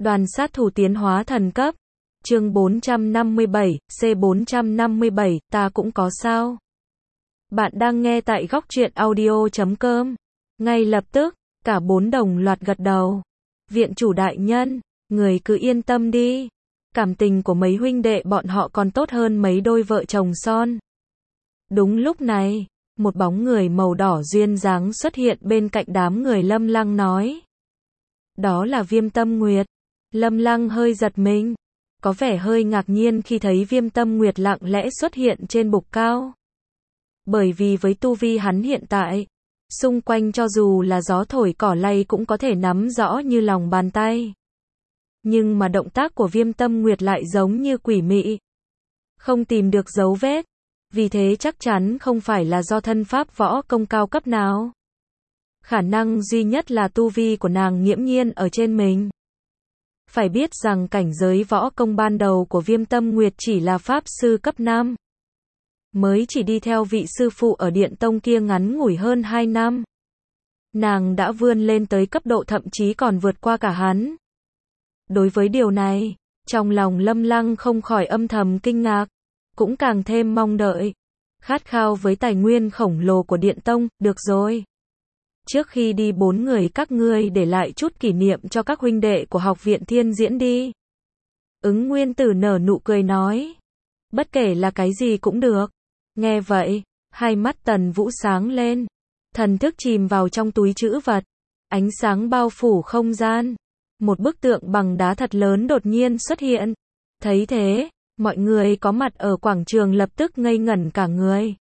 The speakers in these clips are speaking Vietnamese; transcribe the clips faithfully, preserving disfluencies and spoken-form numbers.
Đoàn sát thủ tiến hóa thần cấp. Chương bốn trăm năm mươi bảy, C bốn trăm năm mươi bảy, ta cũng có sao? Bạn đang nghe tại góc truyện audio chấm com. Ngay lập tức, cả bốn đồng loạt gật đầu. Viện chủ đại nhân, người cứ yên tâm đi. Cảm tình của mấy huynh đệ bọn họ còn tốt hơn mấy đôi vợ chồng son. Đúng lúc này, một bóng người màu đỏ duyên dáng xuất hiện bên cạnh đám người Lâm Lăng nói. Đó là Viêm Tâm Nguyệt. Lâm Lăng hơi giật mình, có vẻ hơi ngạc nhiên khi thấy Viêm Tâm Nguyệt lặng lẽ xuất hiện trên bục cao. Bởi vì với tu vi hắn hiện tại, xung quanh cho dù là gió thổi cỏ lay cũng có thể nắm rõ như lòng bàn tay. Nhưng mà động tác của Viêm Tâm Nguyệt lại giống như quỷ mị, không tìm được dấu vết, vì thế chắc chắn không phải là do thân pháp võ công cao cấp nào. Khả năng duy nhất là tu vi của nàng nghiễm nhiên ở trên mình. Phải biết rằng cảnh giới võ công ban đầu của Viêm Tâm Nguyệt chỉ là pháp sư cấp năm. Mới chỉ đi theo vị sư phụ ở Điện Tông kia ngắn ngủi hơn hai năm. Nàng đã vươn lên tới cấp độ thậm chí còn vượt qua cả hắn. Đối với điều này, trong lòng Lâm Lăng không khỏi âm thầm kinh ngạc, cũng càng thêm mong đợi. Khát khao với tài nguyên khổng lồ của Điện Tông, được rồi. Trước khi đi bốn người các ngươi để lại chút kỷ niệm cho các huynh đệ của học viện Thiên Diễn đi. Ứng Nguyên Tử nở nụ cười nói. Bất kể là cái gì cũng được. Nghe vậy, hai mắt Tần Vũ sáng lên. Thần thức chìm vào trong túi trữ vật. Ánh sáng bao phủ không gian. Một bức tượng bằng đá thật lớn đột nhiên xuất hiện. Thấy thế, mọi người có mặt ở quảng trường lập tức ngây ngẩn cả người.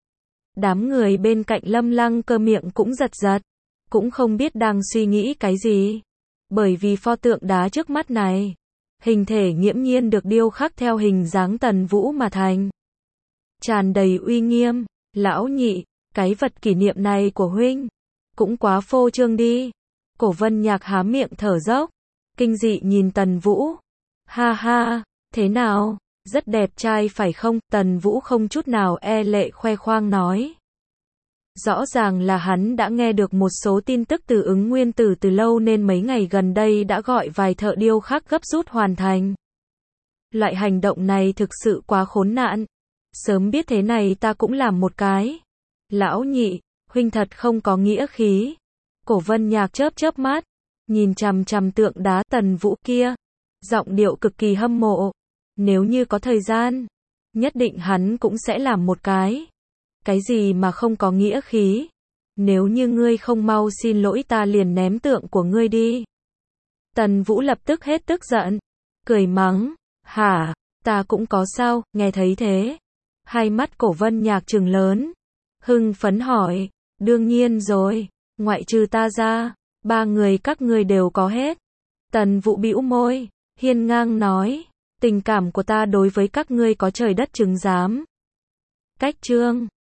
Đám người bên cạnh Lâm Lăng cơ miệng cũng giật giật, cũng không biết đang suy nghĩ cái gì. Bởi vì pho tượng đá trước mắt này, hình thể nghiễm nhiên được điêu khắc theo hình dáng Tần Vũ mà thành. Tràn đầy uy nghiêm, lão nhị, cái vật kỷ niệm này của huynh, cũng quá phô trương đi. Cổ Vân Nhạc há miệng thở dốc, kinh dị nhìn Tần Vũ. Ha ha, thế nào? Rất đẹp trai phải không? Tần Vũ không chút nào e lệ khoe khoang nói. Rõ ràng là hắn đã nghe được một số tin tức từ Ứng Nguyên Tử từ lâu nên mấy ngày gần đây đã gọi vài thợ điêu khắc gấp rút hoàn thành. Loại hành động này thực sự quá khốn nạn. Sớm biết thế này ta cũng làm một cái. Lão nhị, huynh thật không có nghĩa khí. Cổ Vân Nhạc chớp chớp mắt, nhìn chằm chằm tượng đá Tần Vũ kia, giọng điệu cực kỳ hâm mộ. Nếu như có thời gian, nhất định hắn cũng sẽ làm một cái. Cái gì mà không có nghĩa khí? Nếu như ngươi không mau xin lỗi ta liền ném tượng của ngươi đi. Tần Vũ lập tức hết tức giận, cười mắng, hả, ta cũng có sao? Nghe thấy thế, hai mắt Cổ Vân Nhạc trừng lớn, hưng phấn hỏi, đương nhiên rồi, ngoại trừ ta ra, ba người các ngươi đều có hết. Tần Vũ bĩu môi, hiên ngang nói, tình cảm của ta đối với các ngươi có trời đất chứng giám. Cách chương